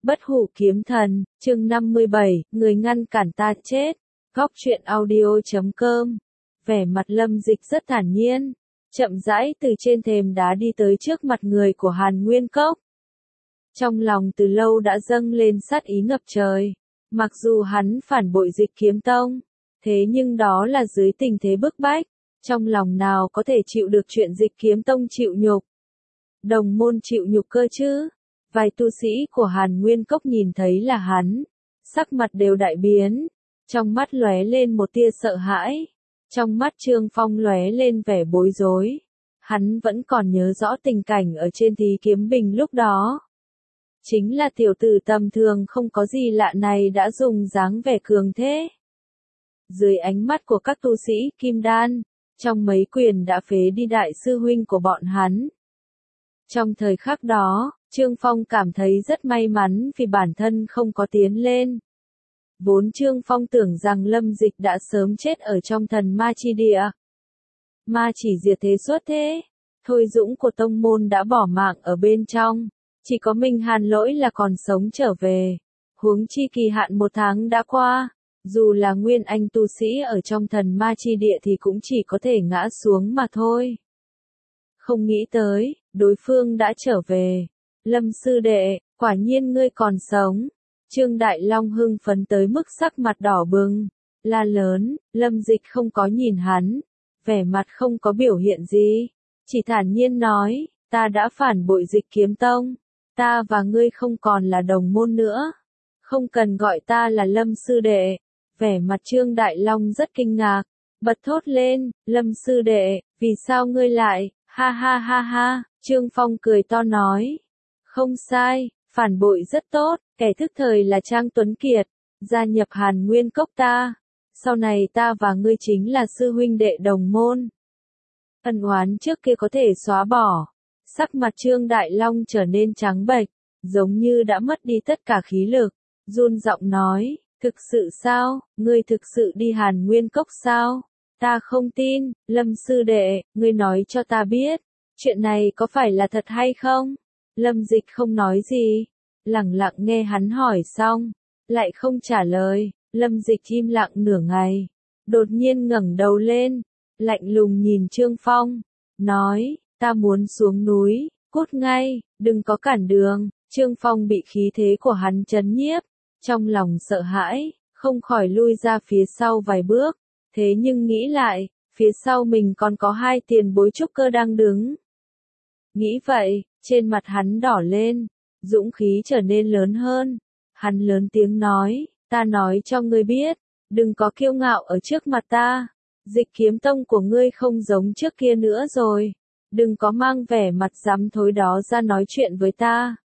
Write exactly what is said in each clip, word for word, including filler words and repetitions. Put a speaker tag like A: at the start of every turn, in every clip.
A: Bất hủ kiếm thần, chương năm mươi bảy, người ngăn cản ta chết. Góc truyện audio chấm com. Vẻ mặt Lâm Dịch rất thản nhiên, chậm rãi từ trên thềm đá đi tới trước mặt người của Hàn Nguyên Cốc. Trong lòng từ lâu đã dâng lên sát ý ngập trời. Mặc dù hắn phản bội Dịch Kiếm Tông, thế nhưng đó là dưới tình thế bức bách, trong lòng nào có thể chịu được chuyện Dịch Kiếm Tông chịu nhục. Đồng môn chịu nhục cơ chứ? Vài tu sĩ của Hàn Nguyên Cốc nhìn thấy là hắn, sắc mặt đều đại biến, trong mắt lóe lên một tia sợ hãi, trong mắt Trương Phong lóe lên vẻ bối rối. Hắn vẫn còn nhớ rõ tình cảnh ở trên Thí Kiếm Bình lúc đó. Chính là tiểu tử tầm thường không có gì lạ này đã dùng dáng vẻ cường thế. Dưới ánh mắt của các tu sĩ Kim Đan, trong mấy quyền đã phế đi đại sư huynh của bọn hắn. Trong thời khắc đó, Trương Phong cảm thấy rất may mắn vì bản thân không có tiến lên. Vốn Trương Phong tưởng rằng Lâm Dịch đã sớm chết ở trong thần ma chi địa. Ma chỉ diệt thế xuất thế, Thôi Dũng của tông môn đã bỏ mạng ở bên trong, chỉ có mình Hàn Lỗi là còn sống trở về. Huống chi kỳ hạn một tháng đã qua, dù là nguyên anh tu sĩ ở trong thần ma chi địa thì cũng chỉ có thể ngã xuống mà thôi. Không nghĩ tới, đối phương đã trở về. Lâm sư đệ, quả nhiên ngươi còn sống. Trương Đại Long hưng phấn tới mức sắc mặt đỏ bừng, la lớn. Lâm Dịch không có nhìn hắn, vẻ mặt không có biểu hiện gì, chỉ thản nhiên nói, ta đã phản bội Dịch Kiếm Tông, ta và ngươi không còn là đồng môn nữa, không cần gọi ta là Lâm sư đệ. Vẻ mặt Trương Đại Long rất kinh ngạc, bật thốt lên, Lâm sư đệ, vì sao ngươi lại, ha ha ha ha. Trương Phong cười to nói, không sai, phản bội rất tốt, kẻ thức thời là Trang Tuấn Kiệt, gia nhập Hàn Nguyên Cốc ta, sau này ta và ngươi chính là sư huynh đệ đồng môn. Ân oán trước kia có thể xóa bỏ. Sắc mặt Trương Đại Long trở nên trắng bệch, giống như đã mất đi tất cả khí lực, run giọng nói, thực sự sao, ngươi thực sự đi Hàn Nguyên Cốc sao? Ta không tin. Lâm sư đệ, ngươi nói cho ta biết, chuyện này có phải là thật hay không? Lâm Dịch không nói gì, lặng lặng nghe hắn hỏi xong, lại không trả lời. Lâm Dịch im lặng nửa ngày, đột nhiên ngẩng đầu lên, lạnh lùng nhìn Trương Phong, nói, ta muốn xuống núi, cút ngay, đừng có cản đường. Trương Phong bị khí thế của hắn chấn nhiếp, trong lòng sợ hãi, không khỏi lui ra phía sau vài bước, thế nhưng nghĩ lại, phía sau mình còn có hai tiền bối trúc cơ đang đứng. Nghĩ vậy, trên mặt hắn đỏ lên, dũng khí trở nên lớn hơn, hắn lớn tiếng nói, ta nói cho ngươi biết, đừng có kiêu ngạo ở trước mặt ta, Dịch Kiếm Tông của ngươi không giống trước kia nữa rồi, đừng có mang vẻ mặt dám thối đó ra nói chuyện với ta.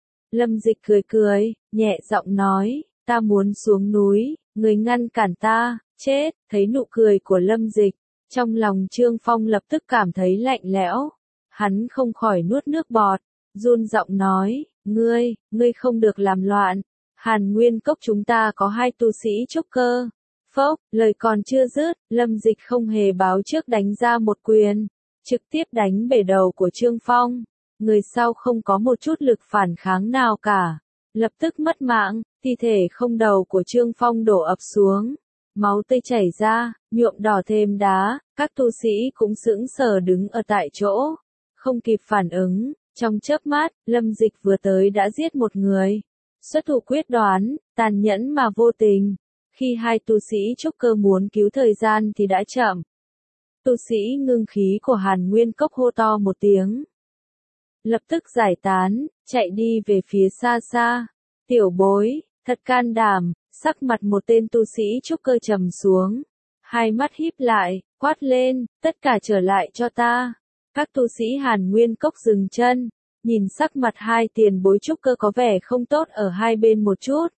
A: Lâm Dịch cười cười, nhẹ giọng nói, ta muốn xuống núi, người ngăn cản ta, chết. Thấy nụ cười của Lâm Dịch, trong lòng Trương Phong lập tức cảm thấy lạnh lẽo, hắn không khỏi nuốt nước bọt, run giọng nói, ngươi, ngươi không được làm loạn, Hàn Nguyên Cốc chúng ta có hai tu sĩ trúc cơ. Phốc, lời còn chưa dứt, Lâm Dịch không hề báo trước đánh ra một quyền, trực tiếp đánh bể đầu của Trương Phong. Người sau không có một chút lực phản kháng nào cả, lập tức mất mạng, thi thể không đầu của Trương Phong đổ ập xuống, máu tươi chảy ra, nhuộm đỏ thêm đá, các tu sĩ cũng sững sờ đứng ở tại chỗ, không kịp phản ứng, trong chớp mắt, Lâm Dịch vừa tới đã giết một người, xuất thủ quyết đoán, tàn nhẫn mà vô tình, khi hai tu sĩ trúc cơ muốn cứu thời gian thì đã chậm. Tu sĩ ngưng khí của Hàn Nguyên Cốc hô to một tiếng, lập tức giải tán, chạy đi về phía xa xa. Tiểu bối, thật can đảm. Sắc mặt một tên tu sĩ trúc cơ trầm xuống, hai mắt híp lại, quát lên, tất cả trở lại cho ta. Các tu sĩ Hàn Nguyên Cốc dừng chân, nhìn sắc mặt hai tiền bối trúc cơ có vẻ không tốt ở hai bên một chút.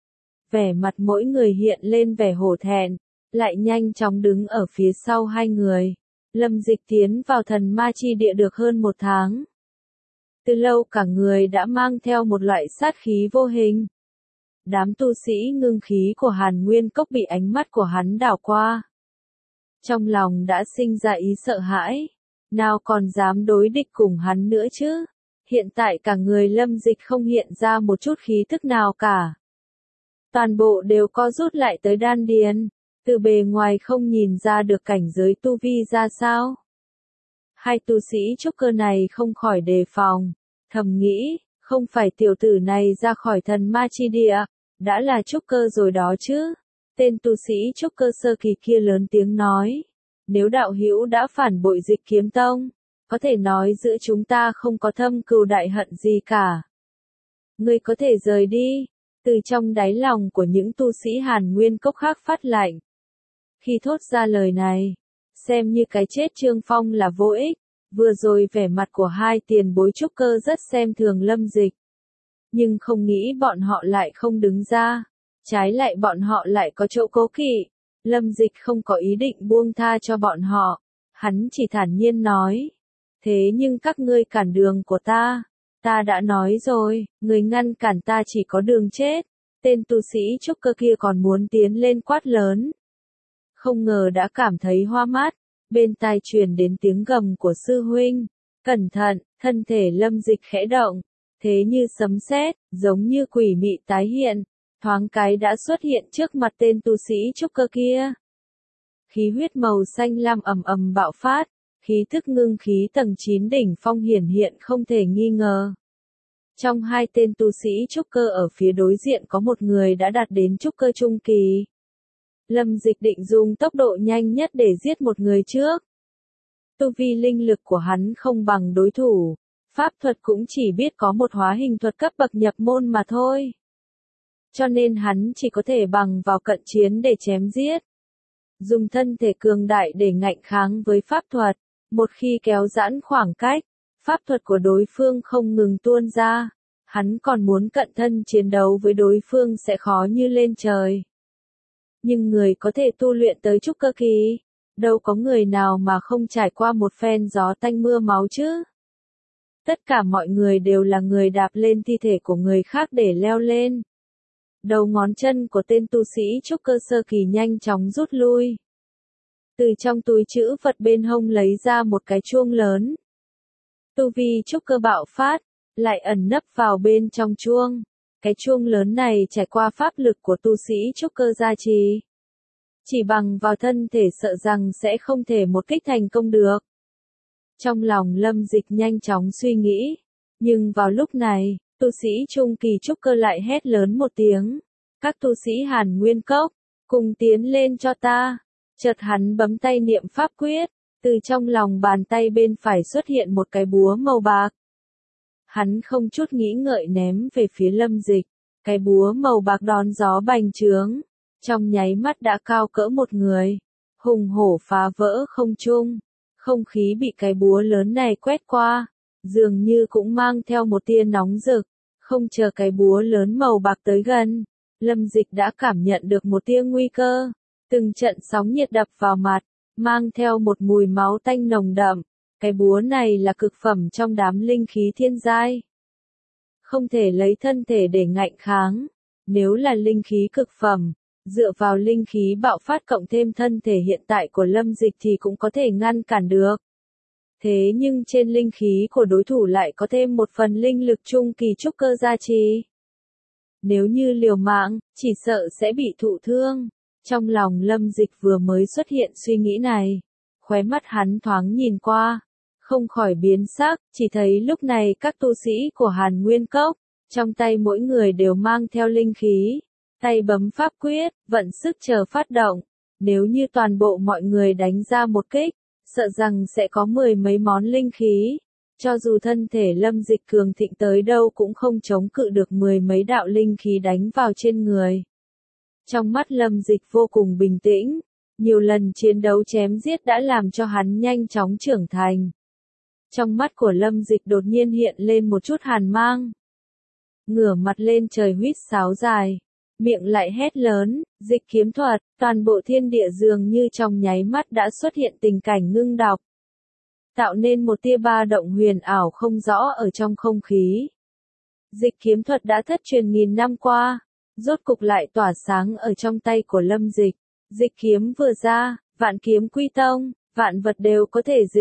A: Vẻ mặt mỗi người hiện lên vẻ hổ thẹn, lại nhanh chóng đứng ở phía sau hai người. Lâm Dịch tiến vào thần ma chi địa được hơn một tháng. Từ lâu cả người đã mang theo một loại sát khí vô hình. Đám tu sĩ ngưng khí của Hàn Nguyên Cốc bị ánh mắt của hắn đảo qua, trong lòng đã sinh ra ý sợ hãi, nào còn dám đối địch cùng hắn nữa chứ. Hiện tại cả người Lâm Dịch không hiện ra một chút khí tức nào cả. Toàn bộ đều co rút lại tới đan điền, từ bề ngoài không nhìn ra được cảnh giới tu vi ra sao. Hai tu sĩ trúc cơ này không khỏi đề phòng, thầm nghĩ, không phải tiểu tử này ra khỏi thần ma chi địa, đã là trúc cơ rồi đó chứ. Tên tu sĩ trúc cơ sơ kỳ kia lớn tiếng nói, nếu đạo hữu đã phản bội Dịch Kiếm Tông, có thể nói giữa chúng ta không có thâm cừu đại hận gì cả. Ngươi có thể rời đi. Từ trong đáy lòng của những tu sĩ Hàn Nguyên Cốc khác phát lạnh. Khi thốt ra lời này, xem như cái chết Trương Phong là vô ích, vừa rồi vẻ mặt của hai tiền bối trúc cơ rất xem thường Lâm Dịch. Nhưng không nghĩ bọn họ lại không đứng ra, trái lại bọn họ lại có chỗ cố kỵ. Lâm Dịch không có ý định buông tha cho bọn họ, hắn chỉ thản nhiên nói, thế nhưng các ngươi cản đường của ta. Ta đã nói rồi, người ngăn cản ta chỉ có đường chết. Tên tu sĩ trúc cơ kia còn muốn tiến lên quát lớn. Không ngờ đã cảm thấy hoa mát, bên tai truyền đến tiếng gầm của sư huynh. Cẩn thận, thân thể Lâm Dịch khẽ động, thế như sấm sét, giống như quỷ mị tái hiện, thoáng cái đã xuất hiện trước mặt tên tu sĩ trúc cơ kia. Khí huyết màu xanh lam ầm ầm bạo phát. Khí tức ngưng khí tầng chín đỉnh phong hiển hiện không thể nghi ngờ. Trong hai tên tu sĩ trúc cơ ở phía đối diện có một người đã đạt đến trúc cơ trung kỳ. Lâm Dịch định dùng tốc độ nhanh nhất để giết một người trước. Tu vi linh lực của hắn không bằng đối thủ, pháp thuật cũng chỉ biết có một hóa hình thuật cấp bậc nhập môn mà thôi. Cho nên hắn chỉ có thể bằng vào cận chiến để chém giết. Dùng thân thể cường đại để ngạnh kháng với pháp thuật. Một khi kéo giãn khoảng cách, pháp thuật của đối phương không ngừng tuôn ra, hắn còn muốn cận thân chiến đấu với đối phương sẽ khó như lên trời. Nhưng người có thể tu luyện tới trúc cơ kỳ, đâu có người nào mà không trải qua một phen gió tanh mưa máu chứ. Tất cả mọi người đều là người đạp lên thi thể của người khác để leo lên. Đầu ngón chân của tên tu sĩ trúc cơ sơ kỳ nhanh chóng rút lui. Từ trong túi trữ vật bên hông lấy ra một cái chuông lớn. Tu vi trúc cơ bạo phát, lại ẩn nấp vào bên trong chuông. Cái chuông lớn này trải qua pháp lực của tu sĩ trúc cơ gia trì. Chỉ bằng vào thân thể sợ rằng sẽ không thể một kích thành công được. Trong lòng Lâm Dịch nhanh chóng suy nghĩ. Nhưng vào lúc này, tu sĩ trung kỳ trúc cơ lại hét lớn một tiếng. Các tu sĩ Hàn Nguyên Cốc, cùng tiến lên cho ta. Chợt hắn bấm tay niệm pháp quyết, từ trong lòng bàn tay bên phải xuất hiện một cái búa màu bạc. Hắn không chút nghĩ ngợi ném về phía Lâm Dịch, cái búa màu bạc đón gió bành trướng, trong nháy mắt đã cao cỡ một người, hùng hổ phá vỡ không trung, không khí bị cái búa lớn này quét qua, dường như cũng mang theo một tia nóng rực, không chờ cái búa lớn màu bạc tới gần, Lâm Dịch đã cảm nhận được một tia nguy cơ. Từng trận sóng nhiệt đập vào mặt, mang theo một mùi máu tanh nồng đậm. Cái búa này là cực phẩm trong đám linh khí thiên giai. Không thể lấy thân thể để ngạnh kháng. Nếu là linh khí cực phẩm, dựa vào linh khí bạo phát cộng thêm thân thể hiện tại của Lâm Dịch thì cũng có thể ngăn cản được. Thế nhưng trên linh khí của đối thủ lại có thêm một phần linh lực trung kỳ trúc cơ gia trì. Nếu như liều mạng, chỉ sợ sẽ bị thụ thương. Trong lòng Lâm Dịch vừa mới xuất hiện suy nghĩ này, khóe mắt hắn thoáng nhìn qua, không khỏi biến sắc, chỉ thấy lúc này các tu sĩ của Hàn Nguyên Cốc, trong tay mỗi người đều mang theo linh khí, tay bấm pháp quyết, vận sức chờ phát động, nếu như toàn bộ mọi người đánh ra một kích, sợ rằng sẽ có mười mấy món linh khí, cho dù thân thể Lâm Dịch cường thịnh tới đâu cũng không chống cự được mười mấy đạo linh khí đánh vào trên người. Trong mắt Lâm Dịch vô cùng bình tĩnh, nhiều lần chiến đấu chém giết đã làm cho hắn nhanh chóng trưởng thành. Trong mắt của Lâm Dịch đột nhiên hiện lên một chút hàn mang. Ngửa mặt lên trời huýt sáo dài, miệng lại hét lớn, dịch kiếm thuật, toàn bộ thiên địa dường như trong nháy mắt đã xuất hiện tình cảnh ngưng đọc. Tạo nên một tia ba động huyền ảo không rõ ở trong không khí. Dịch kiếm thuật đã thất truyền nghìn năm qua, rốt cục lại tỏa sáng ở trong tay của Lâm Dịch. Dịch kiếm vừa ra, vạn kiếm quy tông, vạn vật đều có thể dịch.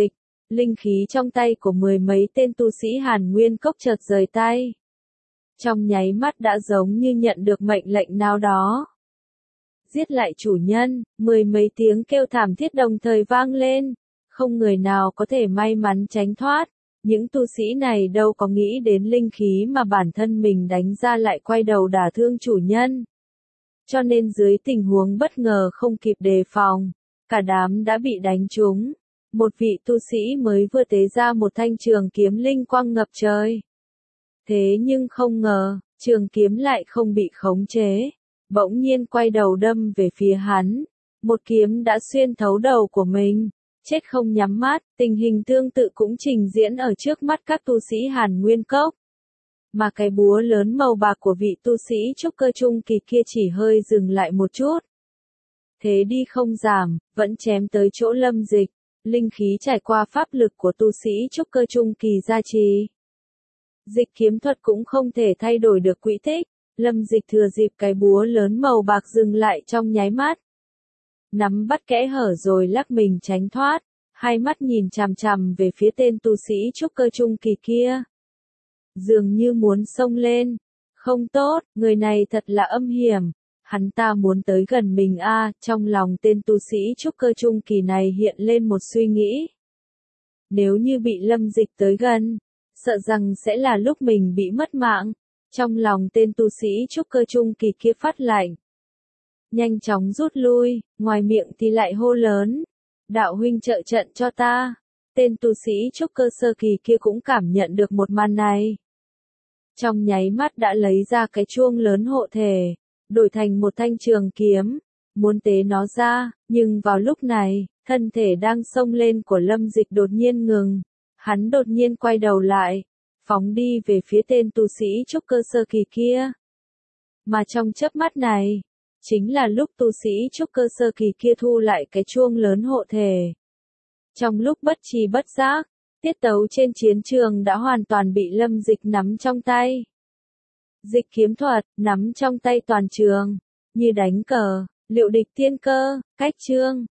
A: linh khí trong tay của mười mấy tên tu sĩ Hàn Nguyên Cốc chợt rời tay. Trong nháy mắt đã giống như nhận được mệnh lệnh nào đó. Giết lại chủ nhân, mười mấy tiếng kêu thảm thiết đồng thời vang lên, không người nào có thể may mắn tránh thoát. Những tu sĩ này đâu có nghĩ đến linh khí mà bản thân mình đánh ra lại quay đầu đả thương chủ nhân. Cho nên dưới tình huống bất ngờ không kịp đề phòng, cả đám đã bị đánh trúng. Một vị tu sĩ mới vừa tế ra một thanh trường kiếm linh quang ngập trời. Thế nhưng không ngờ, trường kiếm lại không bị khống chế, bỗng nhiên quay đầu đâm về phía hắn. Một kiếm đã xuyên thấu đầu của mình, chết không nhắm mắt, tình hình tương tự cũng trình diễn ở trước mắt các tu sĩ Hàn Nguyên Cốc. Mà cái búa lớn màu bạc của vị tu sĩ trúc cơ trung kỳ kia chỉ hơi dừng lại một chút. Thế đi không giảm, vẫn chém tới chỗ Lâm Dịch, linh khí trải qua pháp lực của tu sĩ trúc cơ trung kỳ gia trì. Dịch kiếm thuật cũng không thể thay đổi được quỹ tích, Lâm Dịch thừa dịp cái búa lớn màu bạc dừng lại trong nháy mắt. Nắm bắt kẽ hở rồi lắc mình tránh thoát, hai mắt nhìn chằm chằm về phía tên tu sĩ trúc cơ trung kỳ kia. Dường như muốn xông lên. Không tốt, người này thật là âm hiểm. Hắn ta muốn tới gần mình a, à, trong lòng tên tu sĩ trúc cơ trung kỳ này hiện lên một suy nghĩ. Nếu như bị Lâm Dịch tới gần, sợ rằng sẽ là lúc mình bị mất mạng. Trong lòng tên tu sĩ trúc cơ trung kỳ kia phát lạnh. Nhanh chóng rút lui, ngoài miệng thì lại hô lớn. Đạo huynh trợ trận cho ta. Tên tu sĩ trúc cơ sơ kỳ kia cũng cảm nhận được một màn này. Trong nháy mắt đã lấy ra cái chuông lớn hộ thể, đổi thành một thanh trường kiếm, muốn tế nó ra, nhưng vào lúc này, thân thể đang xông lên của Lâm Dịch đột nhiên ngừng. Hắn đột nhiên quay đầu lại, phóng đi về phía tên tu sĩ trúc cơ sơ kỳ kia. Mà trong chớp mắt này, chính là lúc tu sĩ trúc cơ sơ kỳ kia thu lại cái chuông lớn hộ thể. Trong lúc bất tri bất giác, tiết tấu trên chiến trường đã hoàn toàn bị Lâm Dịch nắm trong tay. Dịch kiếm thuật, nắm trong tay toàn trường, như đánh cờ, liệu địch tiên cơ, cách chương.